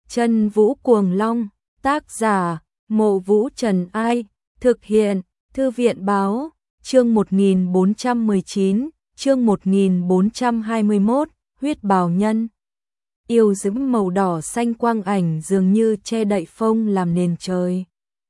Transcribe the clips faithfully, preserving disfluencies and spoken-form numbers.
Chân Vũ Cuồng Long, tác giả, Mộ Vũ Trần Ai, thực hiện, Thư viện Báo, chương một nghìn bốn trăm mười chín, chương một nghìn bốn trăm hai mươi mốt, huyết bào nhân. Yêu diễm màu đỏ xanh quang ảnh dường như che đậy phông làm nền trời.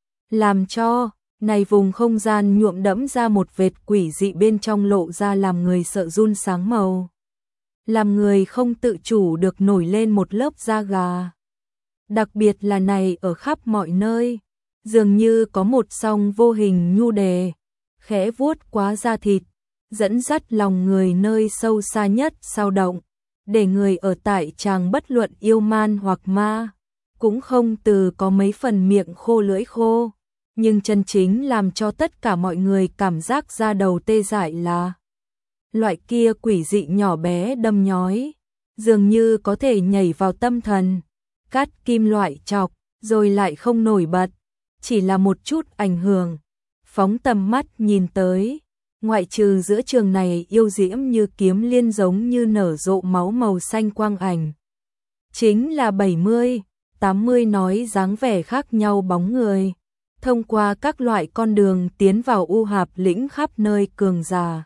Làm cho, này vùng không gian nhuộm đẫm ra một vệt quỷ dị bên trong lộ ra làm người sợ run sáng màu. Làm người không tự chủ được nổi lên một lớp da gà. Đặc biệt là này ở khắp mọi nơi, dường như có một song vô hình nhu đề, khẽ vuốt qua da thịt, dẫn dắt lòng người nơi sâu xa nhất sao động, để người ở tại chàng bất luận yêu man hoặc ma, cũng không từ có mấy phần miệng khô lưỡi khô, nhưng chân chính làm cho tất cả mọi người cảm giác da đầu tê dại là loại kia quỷ dị nhỏ bé đâm nhói, dường như có thể nhảy vào tâm thần, cắt kim loại chọc, rồi lại không nổi bật, chỉ là một chút ảnh hưởng. Phóng tầm mắt nhìn tới, ngoại trừ giữa trường này yêu diễm như kiếm liên giống như nở rộ máu màu xanh quang ảnh. Chính là bảy mươi, tám mươi nói dáng vẻ khác nhau bóng người, thông qua các loại con đường tiến vào u hạp lĩnh khắp nơi cường giả.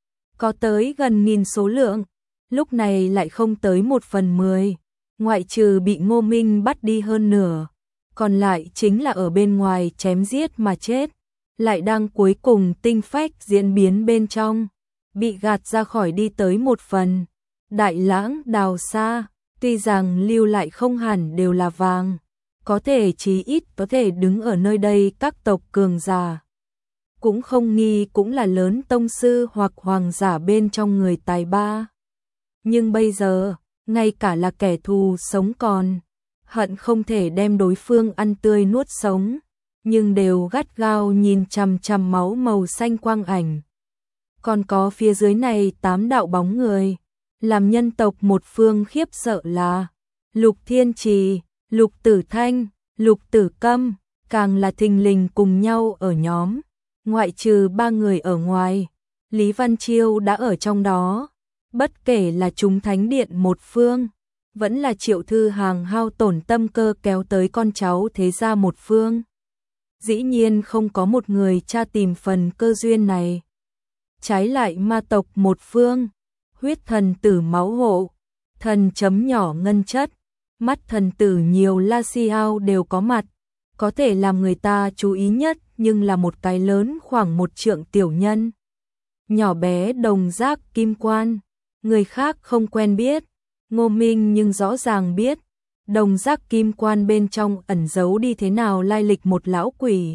Có tới gần nghìn số lượng, lúc này lại không tới một phần mười, ngoại trừ bị Ngô Minh bắt đi hơn nửa, còn lại chính là ở bên ngoài chém giết mà chết, lại đang cuối cùng tinh phách diễn biến bên trong, bị gạt ra khỏi đi tới một phần. Đại lãng đào xa, tuy rằng lưu lại không hẳn đều là vàng, có thể chí ít có thể đứng ở nơi đây các tộc cường giả. Cũng không nghi cũng là lớn tông sư hoặc hoàng giả bên trong người tài ba. Nhưng bây giờ, ngay cả là kẻ thù sống còn, hận không thể đem đối phương ăn tươi nuốt sống, nhưng đều gắt gao nhìn chằm chằm máu màu xanh quang ảnh. Còn có phía dưới này tám đạo bóng người, làm nhân tộc một phương khiếp sợ là Lục Thiên Trì, Lục Tử Thanh, Lục Tử Câm, càng là thình lình cùng nhau ở nhóm, ngoại trừ ba người ở ngoài, Lý Văn Chiêu đã ở trong đó. Bất kể là chúng thánh điện một phương, vẫn là Triệu Thư Hàng hao tổn tâm cơ kéo tới con cháu thế gia một phương. Dĩ nhiên không có một người tra tìm phần cơ duyên này. Trái lại ma tộc một phương, huyết thần tử máu hộ, thần chấm nhỏ ngân chất, mắt thần tử nhiều la xiao đều có mặt, có thể làm người ta chú ý nhất nhưng là một cái lớn khoảng một trượng tiểu nhân. Nhỏ bé đồng giác kim quan. Người khác không quen biết, Ngô Minh nhưng rõ ràng biết, đồng giác kim quan bên trong ẩn giấu đi thế nào lai lịch một lão quỷ.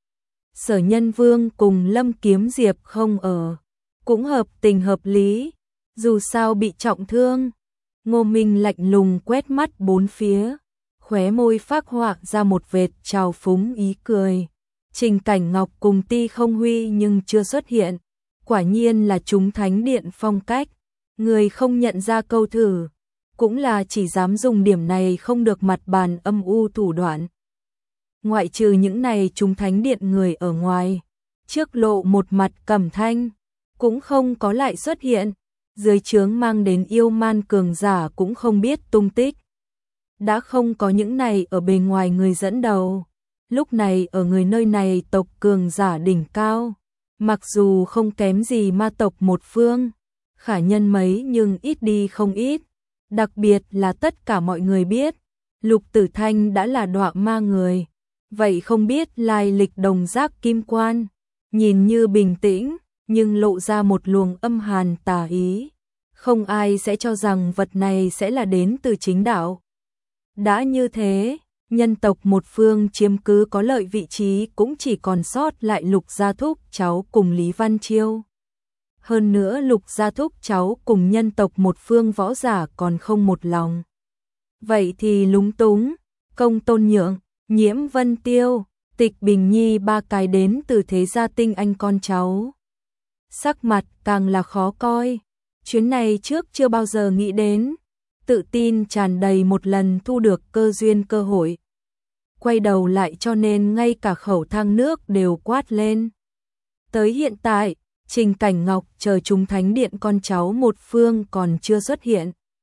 Sở Nhân Vương cùng Lâm Kiếm Diệp không ở, cũng hợp tình hợp lý, dù sao bị trọng thương. Ngô Minh lạnh lùng quét mắt bốn phía, khóe môi phác họa ra một vệt trào phúng ý cười. Trình Cảnh Ngọc cùng Ti Không Huy nhưng chưa xuất hiện, quả nhiên là chúng thánh điện phong cách. Người không nhận ra câu thử, cũng là chỉ dám dùng điểm này không được mặt bàn âm u thủ đoạn. Ngoại trừ những này chúng thánh điện người ở ngoài, trước lộ một mặt Cẩm Thanh, cũng không có lại xuất hiện, dưới trướng mang đến yêu man cường giả cũng không biết tung tích. Đã không có những này ở bề ngoài người dẫn đầu, lúc này ở người nơi này tộc cường giả đỉnh cao, mặc dù không kém gì ma tộc một phương, khả nhân mấy nhưng ít đi không ít, đặc biệt là tất cả mọi người biết, Lục Tử Thanh đã là đọa ma người, vậy không biết lai lịch đồng giác kim quan, nhìn như bình tĩnh, nhưng lộ ra một luồng âm hàn tà ý, không ai sẽ cho rằng vật này sẽ là đến từ chính đạo. Đã như thế, nhân tộc một phương chiếm cứ có lợi vị trí cũng chỉ còn sót lại Lục Gia Thúc cháu cùng Lý Văn Chiêu. Hơn nữa Lục Gia Thúc cháu cùng nhân tộc một phương võ giả còn không một lòng. Vậy thì lúng túng, Công Tôn Nhượng, Nhiễm Vân Tiêu, Tịch Bình Nhi ba cái đến từ thế gia tinh anh con cháu. Sắc mặt càng là khó coi, chuyến này trước chưa bao giờ nghĩ đến, tự tin tràn đầy một lần thu được cơ duyên cơ hội. Quay đầu lại cho nên ngay cả khẩu thang nước đều quát lên. Tới hiện tại, Trình Cảnh Ngọc chờ chúng thánh điện con cháu một phương còn chưa xuất hiện.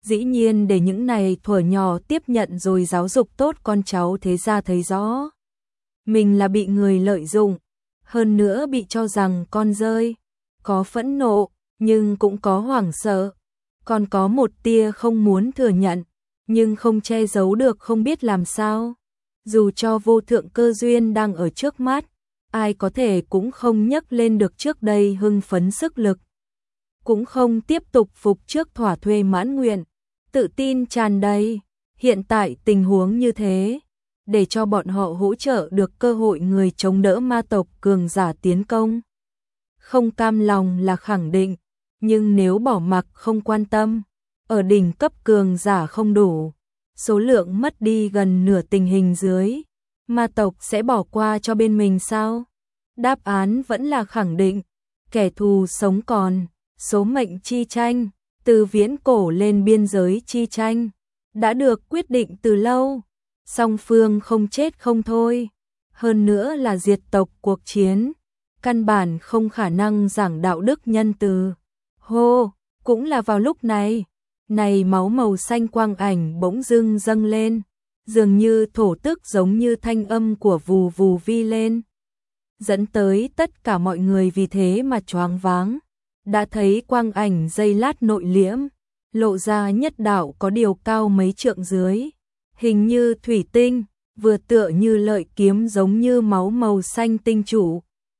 dĩ nhiên để những này thuở nhỏ tiếp nhận rồi giáo dục tốt con cháu thế ra thấy rõ. Mình là bị người lợi dụng, hơn nữa bị cho rằng con rơi, có phẫn nộ, nhưng cũng có hoảng sợ, còn có một tia không muốn thừa nhận, nhưng không che giấu được không biết làm sao. Dù cho vô thượng cơ duyên đang ở trước mắt, ai có thể cũng không nhấc lên được trước đây hưng phấn sức lực. Cũng không tiếp tục phục trước thỏa thuê mãn nguyện, tự tin tràn đầy. Hiện tại tình huống như thế, để cho bọn họ hỗ trợ được cơ hội người chống đỡ ma tộc cường giả tiến công. Không cam lòng là khẳng định, nhưng nếu bỏ mặc không quan tâm, ở đỉnh cấp cường giả không đủ, số lượng mất đi gần nửa tình hình dưới, ma tộc sẽ bỏ qua cho bên mình sao? Đáp án vẫn là khẳng định, kẻ thù sống còn, số mệnh chi tranh, từ viễn cổ lên biên giới chi tranh, đã được quyết định từ lâu, song phương không chết không thôi, hơn nữa là diệt tộc cuộc chiến, căn bản không khả năng giảng đạo đức nhân từ. Hô, cũng là vào lúc này, này máu màu xanh quang ảnh bỗng dưng dâng lên, dường như thổ tức giống như thanh âm của vù vù vi lên, dẫn tới tất cả mọi người vì thế mà choáng váng. Đã thấy quang ảnh giây lát nội liễm, lộ ra nhất đạo có điều cao mấy trượng dưới, hình như thủy tinh, vừa tựa như lợi kiếm giống như máu màu xanh tinh chủ.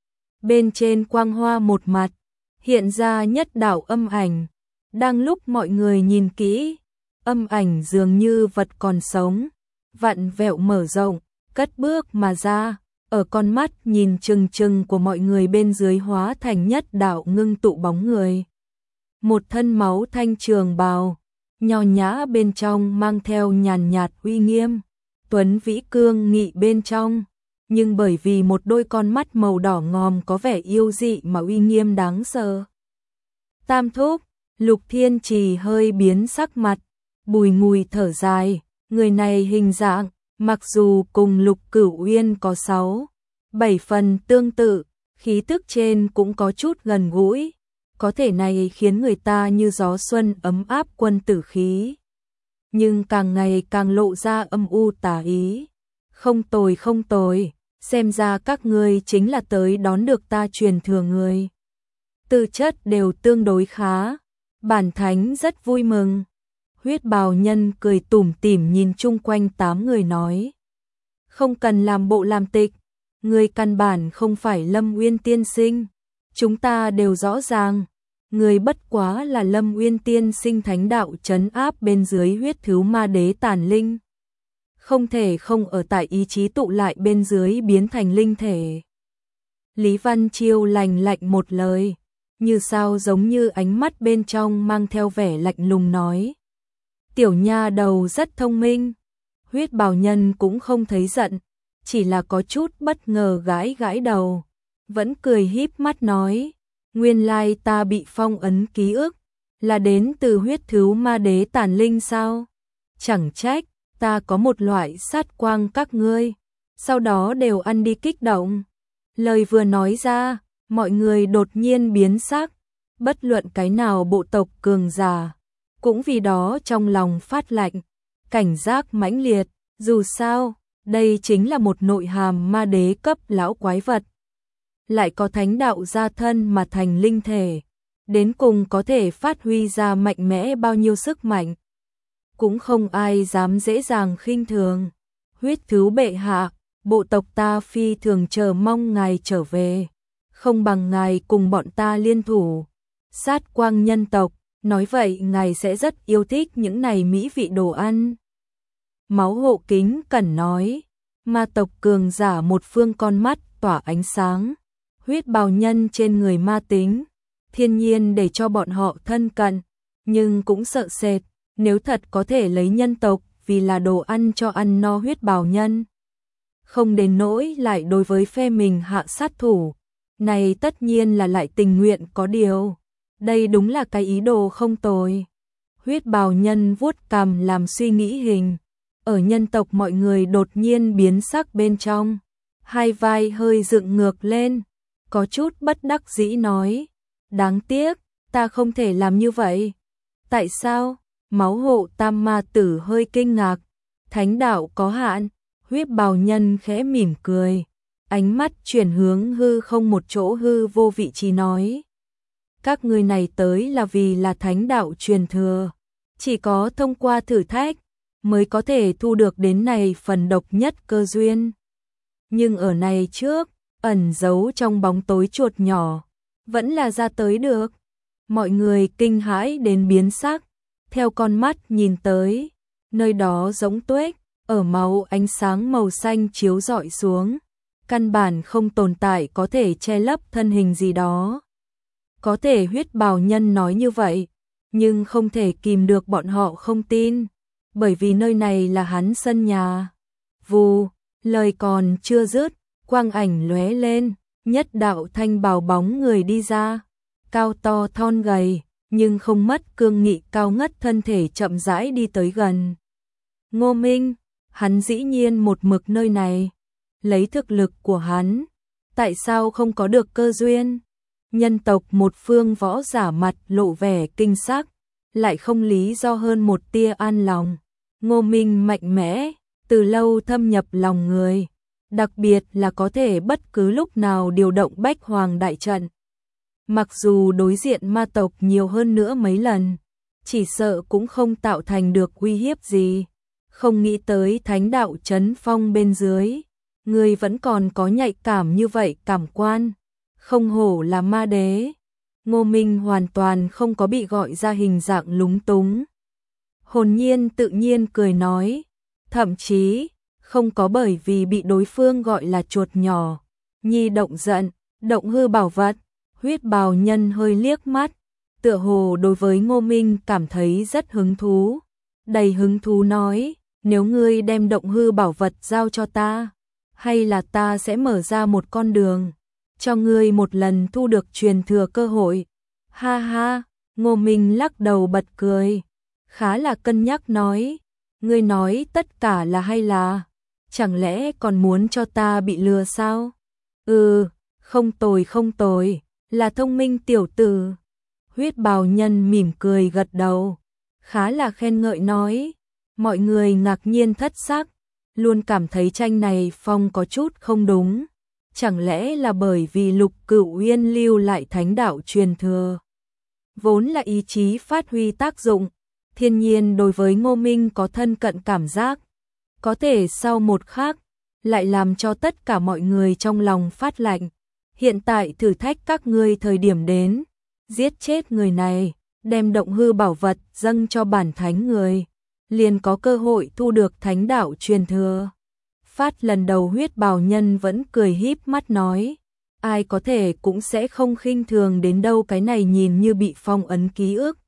Bên trên quang hoa một mặt, hiện ra nhất đạo âm ảnh, đang lúc mọi người nhìn kỹ, âm ảnh dường như vật còn sống, vặn vẹo mở rộng, cất bước mà ra. Ở con mắt nhìn chừng chừng của mọi người bên dưới hóa thành nhất đạo ngưng tụ bóng người. Một thân máu thanh trường bào, nho nhã bên trong mang theo nhàn nhạt uy nghiêm, tuấn vĩ cương nghị bên trong, nhưng bởi vì một đôi con mắt màu đỏ ngòm có vẻ yêu dị mà uy nghiêm đáng sợ. Tam thúc, Lục Thiên Trì hơi biến sắc mặt, bùi ngùi thở dài, người này hình dạng mặc dù cùng Lục Cửu Uyên có sáu, bảy phần tương tự, khí tức trên cũng có chút gần gũi, có thể này khiến người ta như gió xuân ấm áp quân tử khí. Nhưng càng ngày càng lộ ra âm u tà ý. Không tồi không tồi, xem ra các ngươi chính là tới đón được ta truyền thừa người. Tư chất đều tương đối khá, bản thánh rất vui mừng. Huyết bào nhân cười tủm tỉm nhìn chung quanh tám người nói. Không cần làm bộ làm tịch, người căn bản không phải Lâm Uyên tiên sinh. Chúng ta đều rõ ràng, người bất quá là Lâm Uyên tiên sinh thánh đạo trấn áp bên dưới huyết thứ ma đế tàn linh. Không thể không ở tại ý chí tụ lại bên dưới biến thành linh thể. Lý Văn Chiêu lành lạnh một lời, như sao giống như ánh mắt bên trong mang theo vẻ lạnh lùng nói. Tiểu nha đầu rất thông minh. Huyết bào nhân cũng không thấy giận, chỉ là có chút bất ngờ gãi gãi đầu, vẫn cười híp mắt nói, nguyên lai ta bị phong ấn ký ức, là đến từ huyết thứ ma đế tàn linh sao? Chẳng trách, ta có một loại sát quang các ngươi, sau đó đều ăn đi kích động. Lời vừa nói ra, mọi người đột nhiên biến sắc, bất luận cái nào bộ tộc cường giả, cũng vì đó trong lòng phát lạnh, cảnh giác mãnh liệt, dù sao, đây chính là một nội hàm ma đế cấp lão quái vật. Lại có thánh đạo gia thân mà thành linh thể, đến cùng có thể phát huy ra mạnh mẽ bao nhiêu sức mạnh. Cũng không ai dám dễ dàng khinh thường. Huyết thứ bệ hạ, bộ tộc ta phi thường chờ mong ngài trở về, không bằng ngài cùng bọn ta liên thủ. Sát quang nhân tộc, nói vậy ngài sẽ rất yêu thích những này mỹ vị đồ ăn. Máu hộ kính cẩn nói, ma tộc cường giả một phương con mắt tỏa ánh sáng, huyết bào nhân trên người ma tính, thiên nhiên để cho bọn họ thân cận, nhưng cũng sợ sệt, nếu thật có thể lấy nhân tộc vì là đồ ăn cho ăn no huyết bào nhân. Không đến nỗi lại đối với phe mình hạ sát thủ, này tất nhiên là lại tình nguyện có điều. Đây đúng là cái ý đồ không tồi. Huyết bào nhân vuốt cằm làm suy nghĩ hình. Ở nhân tộc mọi người đột nhiên biến sắc bên trong. Hai vai hơi dựng ngược lên. Có chút bất đắc dĩ nói. Đáng tiếc, ta không thể làm như vậy. Tại sao? Máu hộ tam ma tử hơi kinh ngạc, thánh đạo có hạn, huyết bào nhân khẽ mỉm cười, ánh mắt chuyển hướng hư không một chỗ hư vô vị trí nói. Các ngươi này tới là vì là thánh đạo truyền thừa, chỉ có thông qua thử thách mới có thể thu được đến này phần độc nhất cơ duyên. Nhưng ở này trước, ẩn giấu trong bóng tối chuột nhỏ, vẫn là ra tới được. Mọi người kinh hãi đến biến sắc, theo con mắt nhìn tới, nơi đó giống tuếch, ở máu ánh sáng màu xanh chiếu rọi xuống, căn bản không tồn tại có thể che lấp thân hình gì đó. Có thể huyết bào nhân nói như vậy, nhưng không thể kìm được bọn họ không tin, bởi vì nơi này là hắn sân nhà. Vù, lời còn chưa dứt, quang ảnh lóe lên, nhất đạo thanh bào bóng người đi ra, cao to thon gầy, nhưng không mất cương nghị cao ngất thân thể chậm rãi đi tới gần. Ngô Minh, hắn dĩ nhiên một mực nơi này, lấy thực lực của hắn, tại sao không có được cơ duyên? Nhân tộc một phương võ giả mặt lộ vẻ kinh sắc, lại không lý do hơn một tia an lòng. Ngô Minh mạnh mẽ, từ lâu thâm nhập lòng người, đặc biệt là có thể bất cứ lúc nào điều động Bách Hoàng đại trận. Mặc dù đối diện ma tộc nhiều hơn nữa mấy lần, chỉ sợ cũng không tạo thành được uy hiếp gì. Không nghĩ tới thánh đạo trấn phong bên dưới, người vẫn còn có nhạy cảm như vậy cảm quan. Không hổ là ma đế. Ngô Minh hoàn toàn không có bị gọi ra hình dạng lúng túng. Hồn nhiên tự nhiên cười nói, thậm chí không có bởi vì bị đối phương gọi là chuột nhỏ, nhi động giận, động hư bảo vật. Huyết bào nhân hơi liếc mắt, tựa hồ đối với Ngô Minh cảm thấy rất hứng thú. Đầy hứng thú nói, nếu ngươi đem động hư bảo vật giao cho ta, hay là ta sẽ mở ra một con đường, cho ngươi một lần thu được truyền thừa cơ hội. Ha ha, Ngô Minh lắc đầu bật cười, khá là cân nhắc nói, ngươi nói tất cả là hay là, chẳng lẽ còn muốn cho ta bị lừa sao? Ừ, không tồi không tồi, là thông minh tiểu tử. Huyết bào nhân mỉm cười gật đầu, khá là khen ngợi nói, mọi người ngạc nhiên thất sắc, luôn cảm thấy tranh này phong có chút không đúng. Chẳng lẽ là bởi vì Lục Cửu Uyên lưu lại thánh đạo truyền thừa, vốn là ý chí phát huy tác dụng, thiên nhiên đối với Ngô Minh có thân cận cảm giác, có thể sau một khắc lại làm cho tất cả mọi người trong lòng phát lạnh. Hiện tại thử thách các ngươi thời điểm đến, giết chết người này, đem động hư bảo vật dâng cho bản thánh người, liền có cơ hội thu được thánh đạo truyền thừa. Phát lần đầu huyết bào nhân vẫn cười híp mắt nói, ai có thể cũng sẽ không khinh thường đến đâu cái này nhìn như bị phong ấn ký ức.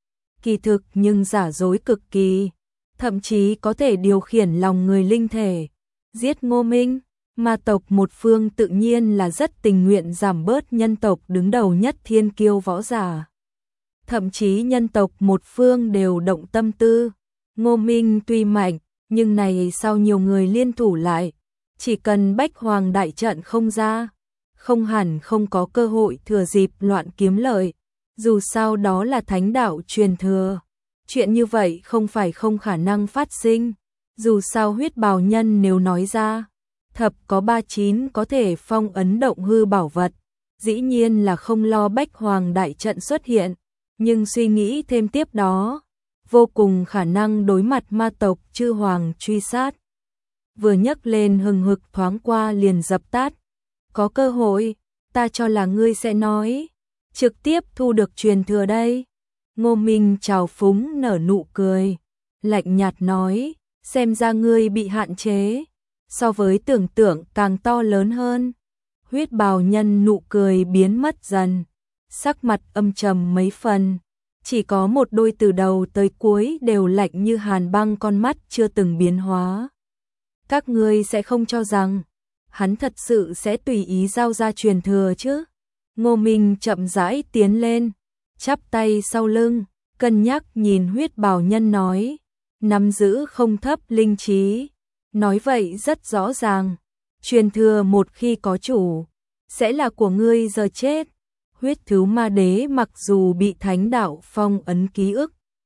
Kỳ thực nhưng giả dối cực kỳ, thậm chí có thể điều khiển lòng người linh thể. Giết Ngô Minh, ma tộc một phương tự nhiên là rất tình nguyện giảm bớt nhân tộc đứng đầu nhất thiên kiêu võ giả. Thậm chí nhân tộc một phương đều động tâm tư. Ngô Minh tuy mạnh, nhưng này sau nhiều người liên thủ lại, chỉ cần Bách Hoàng đại trận không ra, không hẳn không có cơ hội thừa dịp loạn kiếm lợi. Dù sao đó là thánh đạo truyền thừa, chuyện như vậy không phải không khả năng phát sinh. Dù sao huyết bào nhân nếu nói ra, thập có ba chín có thể phong ấn động hư bảo vật, dĩ nhiên là không lo Bách Hoàng đại trận xuất hiện, nhưng suy nghĩ thêm tiếp đó, vô cùng khả năng đối mặt ma tộc chư hoàng truy sát. Vừa nhấc lên hừng hực thoáng qua liền dập tắt. Có cơ hội, ta cho là ngươi sẽ nói, trực tiếp thu được truyền thừa đây. Ngô Minh trào phúng nở nụ cười, lạnh nhạt nói, xem ra ngươi bị hạn chế, so với tưởng tượng càng to lớn hơn. Huyết bào nhân nụ cười biến mất dần, sắc mặt âm trầm mấy phần, chỉ có một đôi từ đầu tới cuối đều lạnh như hàn băng, con mắt chưa từng biến hóa. Các ngươi sẽ không cho rằng hắn thật sự sẽ tùy ý giao ra truyền thừa chứ? Ngô Minh chậm rãi tiến lên, chắp tay sau lưng, cân nhắc nhìn huyết bào nhân nói, nắm giữ không thấp linh trí, nói vậy rất rõ ràng, truyền thừa một khi có chủ, sẽ là của ngươi giờ chết. Huyết thứ ma đế mặc dù bị thánh đạo phong ấn ký ức,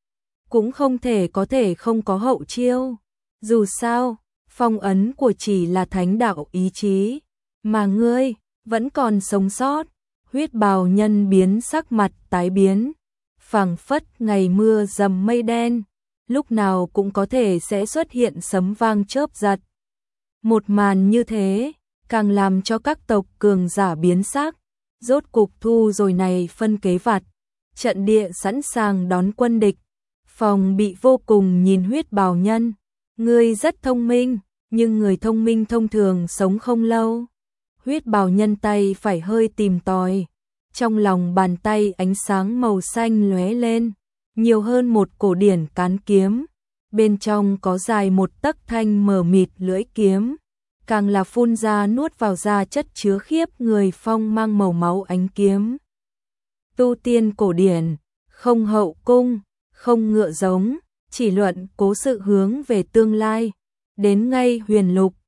cũng không thể có thể không có hậu chiêu. Dù sao, phong ấn của chỉ là thánh đạo ý chí, mà ngươi vẫn còn sống sót. Huyết bào nhân biến sắc mặt tái biến, phảng phất ngày mưa dầm mây đen, lúc nào cũng có thể sẽ xuất hiện sấm vang chớp giật. Một màn như thế, càng làm cho các tộc cường giả biến sắc, rốt cục thu rồi này phân kế vặt, trận địa sẵn sàng đón quân địch. Phòng bị vô cùng nhìn huyết bào nhân, ngươi rất thông minh, nhưng người thông minh thông thường sống không lâu. Huyết bào nhân tay phải hơi tìm tòi, trong lòng bàn tay ánh sáng màu xanh lóe lên, nhiều hơn một cổ điển cán kiếm, bên trong có dài một tấc thanh mờ mịt lưỡi kiếm, càng là phun ra nuốt vào ra chất chứa khiếp người phong mang màu máu ánh kiếm. Tu tiên cổ điển, không hậu cung, không ngựa giống, chỉ luận cố sự hướng về tương lai, đến ngay huyền lục,